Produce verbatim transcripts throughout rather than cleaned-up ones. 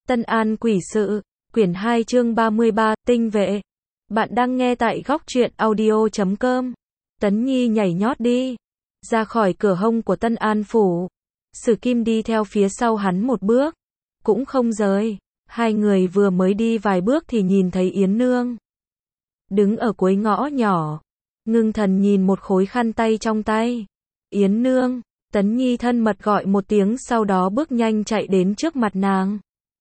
Tân An Quỷ Sự, quyển hai chương ba mươi ba, tinh vệ. Bạn đang nghe tại góc truyện audio chấm com. Tấn Nhi nhảy nhót đi ra khỏi cửa hông của Tân An phủ. Sử Kim đi theo phía sau hắn một bước, cũng không rời. Hai người vừa mới đi vài bước thì nhìn thấy Yến Nương đứng ở cuối ngõ nhỏ, ngưng thần nhìn một khối khăn tay trong tay. Yến Nương, Tấn Nhi thân mật gọi một tiếng, sau đó bước nhanh chạy đến trước mặt nàng.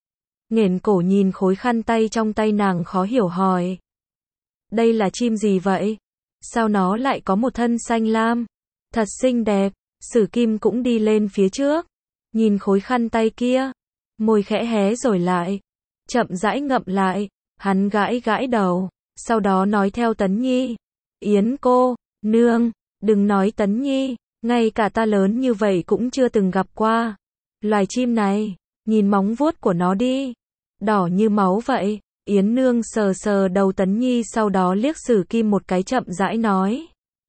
Nghển cổ nhìn khối khăn tay trong tay nàng, khó hiểu hỏi: đây là chim gì vậy? Sao nó lại có một thân xanh lam? Thật xinh đẹp. Sử Kim cũng đi lên phía trước, nhìn khối khăn tay kia, môi khẽ hé rồi lại, chậm rãi ngậm lại. Hắn gãi gãi đầu, sau đó nói theo Tấn Nhi: Yến cô nương, đừng nói Tấn Nhi, ngay cả ta lớn như vậy cũng chưa từng gặp qua. Loài chim này, nhìn móng vuốt của nó đi, đỏ như máu vậy. Yến Nương sờ sờ đầu Tấn Nhi, sau đó liếc Sử Kim một cái, chậm rãi nói: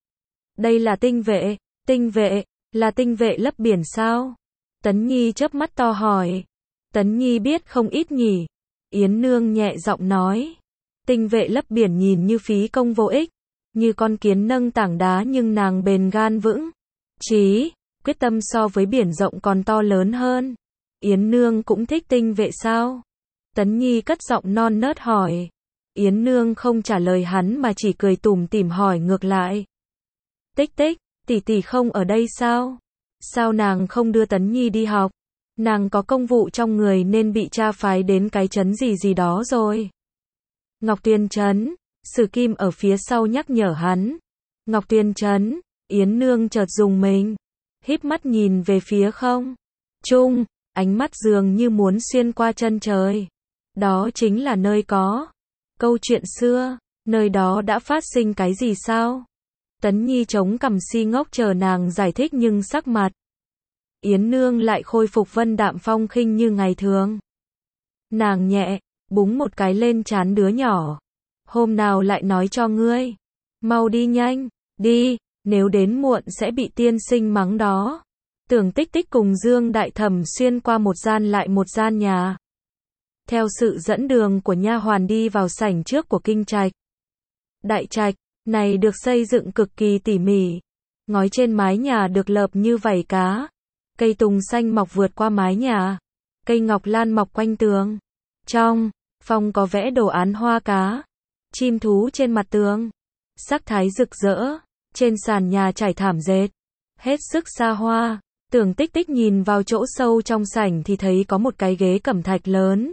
đây là tinh vệ. Tinh vệ? Là tinh vệ lấp biển sao? Tấn Nhi chớp mắt to hỏi. Tấn Nhi biết không ít nhỉ? Yến Nương nhẹ giọng nói: tinh vệ lấp biển nhìn như phí công vô ích, như con kiến nâng tảng đá, nhưng nàng bền gan vững chí, quyết tâm so với biển rộng còn to lớn hơn. Yến Nương cũng thích tinh vệ sao? Tấn Nhi cất giọng non nớt hỏi. Yến Nương không trả lời hắn mà chỉ cười tủm tỉm hỏi ngược lại: Tích Tích, tỷ tỷ không ở đây sao? Sao nàng không đưa Tấn Nhi đi học? Nàng có công vụ trong người nên bị cha phái đến cái trấn gì gì đó rồi. Ngọc Tuyền trấn. Sử Kim ở phía sau nhắc nhở hắn. Ngọc Tuyền trấn. Yến Nương chợt dùng mình, híp mắt nhìn về phía không trung, ánh mắt dường như muốn xuyên qua chân trời. Đó chính là nơi có câu chuyện xưa. Nơi đó đã phát sinh cái gì sao? Tấn Nhi chống cằm si ngốc chờ nàng giải thích, nhưng sắc mặt Yến Nương lại khôi phục vân đạm phong khinh như ngày thường. Nàng nhẹ búng một cái lên trán đứa nhỏ. Hôm nào lại nói cho ngươi. Mau đi nhanh, đi, nếu đến muộn sẽ bị tiên sinh mắng đó. Tưởng Tích Tích cùng Dương Đại Thẩm xuyên qua một gian lại một gian nhà, theo sự dẫn đường của nha hoàn đi vào sảnh trước của kinh trạch. Đại trạch này được xây dựng cực kỳ tỉ mỉ, ngói trên mái nhà được lợp như vảy cá, cây tùng xanh mọc vượt qua mái nhà, cây ngọc lan mọc quanh tường. Trong phòng có vẽ đồ án hoa cá, chim thú trên mặt tường, sắc thái rực rỡ. Trên sàn nhà trải thảm dệt, hết sức xa hoa. Tưởng Tích Tích nhìn vào chỗ sâu trong sảnh thì thấy có một cái ghế cẩm thạch lớn.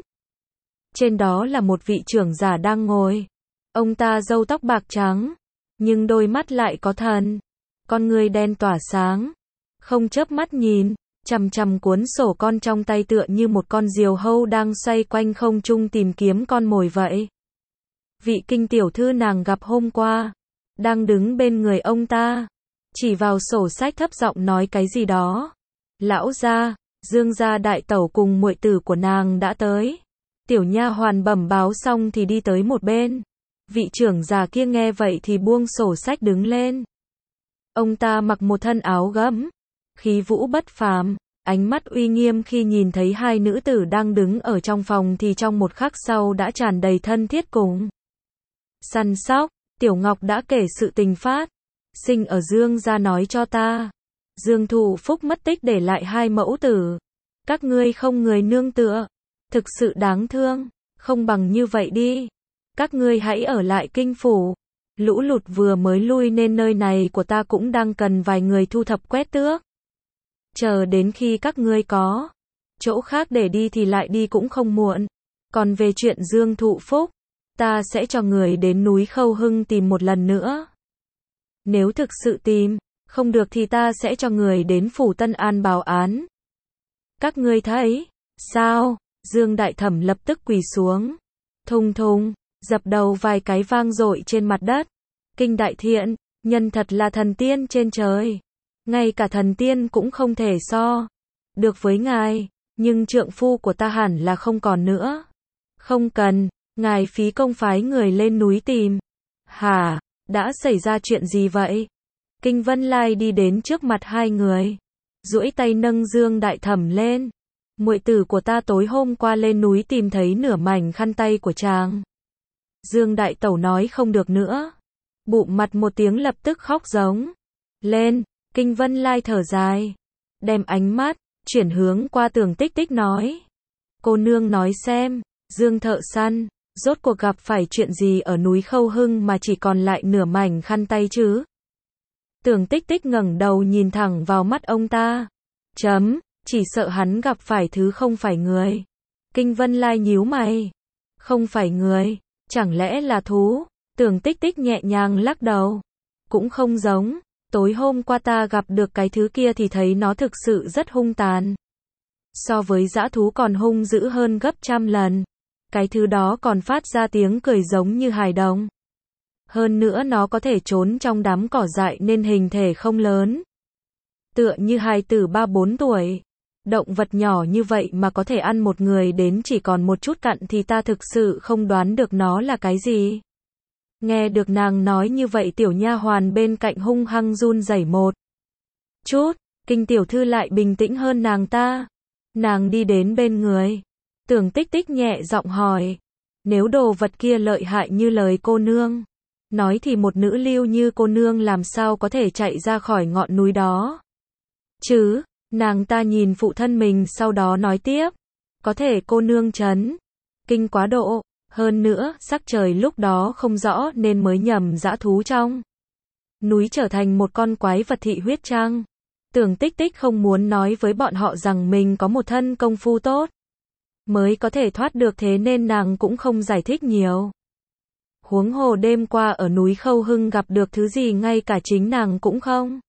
Trên đó là một vị trưởng giả đang ngồi. Ông ta râu tóc bạc trắng, nhưng đôi mắt lại có thần, con người đen tỏa sáng, không chớp mắt nhìn chằm chằm cuốn sổ con trong tay, tựa như một con diều hâu đang xoay quanh không trung tìm kiếm con mồi vậy. Vị Kinh tiểu thư nàng gặp hôm qua đang đứng bên người ông ta, chỉ vào sổ sách thấp giọng nói cái gì đó. Lão gia, Dương gia đại tẩu cùng muội tử của nàng đã tới. Tiểu nha hoàn bẩm báo xong thì đi tới một bên. Vị trưởng già kia nghe vậy thì buông sổ sách đứng lên. Ông ta mặc một thân áo gấm, khí vũ bất phàm, ánh mắt uy nghiêm. Khi nhìn thấy hai nữ tử đang đứng ở trong phòng thì trong một khắc sau đã tràn đầy thân thiết cùng săn sóc. Tiểu Ngọc đã kể sự tình phát sinh ở Dương gia nói cho ta. Dương Thụ Phúc mất tích để lại hai mẫu tử, các ngươi không người nương tựa, thực sự đáng thương. Không bằng như vậy đi, các ngươi hãy ở lại kinh phủ. Lũ lụt vừa mới lui nên nơi này của ta cũng đang cần vài người thu thập quét tước. Chờ đến khi các ngươi có chỗ khác để đi thì lại đi cũng không muộn. Còn về chuyện Dương Thụ Phúc, ta sẽ cho người đến núi Khâu Hưng tìm một lần nữa. Nếu thực sự tìm không được thì ta sẽ cho người đến phủ Tân An báo án. Các ngươi thấy sao? Dương Đại Thẩm lập tức quỳ xuống, thùng thùng, dập đầu vài cái vang dội trên mặt đất. Kinh đại thiện, nhân thật là thần tiên trên trời. Ngay cả thần tiên cũng không thể so được với ngài, nhưng trượng phu của ta hẳn là không còn nữa. Không cần ngài phí công phái người lên núi tìm. Hả? Đã xảy ra chuyện gì vậy? Kinh Vân Lai đi đến trước mặt hai người, duỗi tay nâng Dương Đại Thẩm lên. Muội tử của ta tối hôm qua lên núi tìm thấy nửa mảnh khăn tay của chàng. Dương Đại Tẩu nói không được nữa. Bụm mặt một tiếng lập tức khóc giống lên. Kinh Vân Lai thở dài, đem ánh mắt chuyển hướng qua Tưởng Tích Tích nói. Cô nương nói xem, Dương thợ săn, rốt cuộc gặp phải chuyện gì ở núi Khâu Hưng mà chỉ còn lại nửa mảnh khăn tay chứ? Tưởng Tích Tích ngẩng đầu nhìn thẳng vào mắt ông ta. Chấm, chỉ sợ hắn gặp phải thứ không phải người. Kinh Vân Lai nhíu mày. Không phải người, chẳng lẽ là thú? Tưởng Tích Tích nhẹ nhàng lắc đầu. Cũng không giống, tối hôm qua ta gặp được cái thứ kia thì thấy nó thực sự rất hung tàn. So với dã thú còn hung dữ hơn gấp trăm lần. Cái thứ đó còn phát ra tiếng cười giống như hài đồng. Hơn nữa nó có thể trốn trong đám cỏ dại nên hình thể không lớn. Tựa như hài tử ba bốn tuổi. Động vật nhỏ như vậy mà có thể ăn một người đến chỉ còn một chút cặn thì ta thực sự không đoán được nó là cái gì. Nghe được nàng nói như vậy tiểu nha hoàn bên cạnh hung hăng run rẩy một chút. Kinh tiểu thư lại bình tĩnh hơn nàng ta. Nàng đi đến bên người. Tưởng Tích Tích nhẹ giọng hỏi. Nếu đồ vật kia lợi hại như lời cô nương nói thì một nữ lưu như cô nương làm sao có thể chạy ra khỏi ngọn núi đó chứ? Nàng ta nhìn phụ thân mình sau đó nói tiếp. Có thể cô nương chấn kinh quá độ. Hơn nữa, sắc trời lúc đó không rõ nên mới nhầm dã thú trong núi trở thành một con quái vật thị huyết chăng? Tưởng Tích Tích không muốn nói với bọn họ rằng mình có một thân công phu tốt mới có thể thoát được, thế nên nàng cũng không giải thích nhiều. Huống hồ đêm qua ở núi Khâu Hưng gặp được thứ gì ngay cả chính nàng cũng không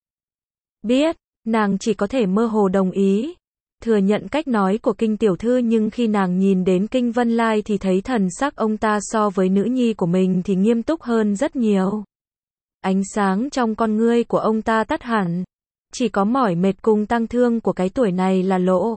biết, nàng chỉ có thể mơ hồ đồng ý, thừa nhận cách nói của Kinh tiểu thư, nhưng khi nàng nhìn đến Kinh Vân Lai thì thấy thần sắc ông ta so với nữ nhi của mình thì nghiêm túc hơn rất nhiều. Ánh sáng trong con ngươi của ông ta tắt hẳn, chỉ có mỏi mệt cùng tang thương của cái tuổi này là lộ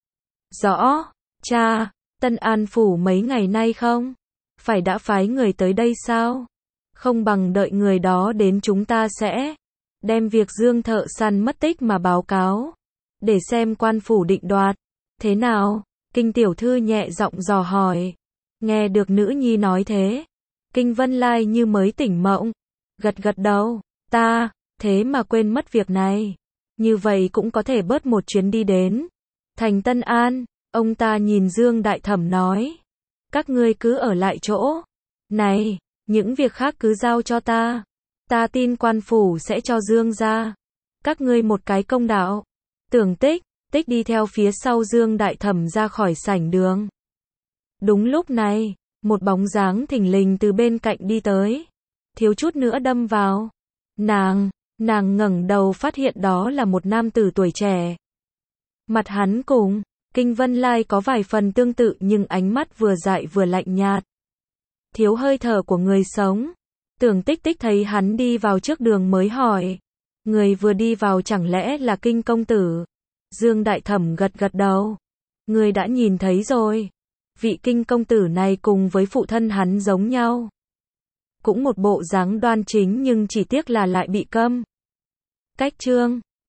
rõ. Cha, Tân An phủ mấy ngày nay không phải đã phái người tới đây sao? Không bằng đợi người đó đến chúng ta sẽ đem việc Dương thợ săn mất tích mà báo cáo, để xem quan phủ định đoạt thế nào. Kinh tiểu thư nhẹ giọng dò hỏi. Nghe được nữ nhi nói thế, Kinh Vân Lai như mới tỉnh mộng, gật gật đầu. Ta thế mà quên mất việc này. Như vậy cũng có thể bớt một chuyến đi đến thành Tân An. Ông ta nhìn Dương Đại Thẩm nói. Các ngươi cứ ở lại chỗ này, những việc khác cứ giao cho ta. Ta tin quan phủ sẽ cho Dương ra các ngươi một cái công đạo. Tưởng Tích Tích đi theo phía sau Dương Đại Thẩm ra khỏi sảnh đường. Đúng lúc này, một bóng dáng thình lình từ bên cạnh đi tới, thiếu chút nữa đâm vào nàng. Nàng ngẩng đầu phát hiện đó là một nam tử tuổi trẻ. Mặt hắn cùng Kinh Vân Lai có vài phần tương tự nhưng ánh mắt vừa dại vừa lạnh nhạt, thiếu hơi thở của người sống. Tưởng Tích Tích thấy hắn đi vào trước đường mới hỏi. Người vừa đi vào chẳng lẽ là Kinh công tử? Dương Đại Thẩm gật gật đầu. Người đã nhìn thấy rồi. Vị Kinh công tử này cùng với phụ thân hắn giống nhau. Cũng một bộ dáng đoan chính nhưng chỉ tiếc là lại bị câm cách trương.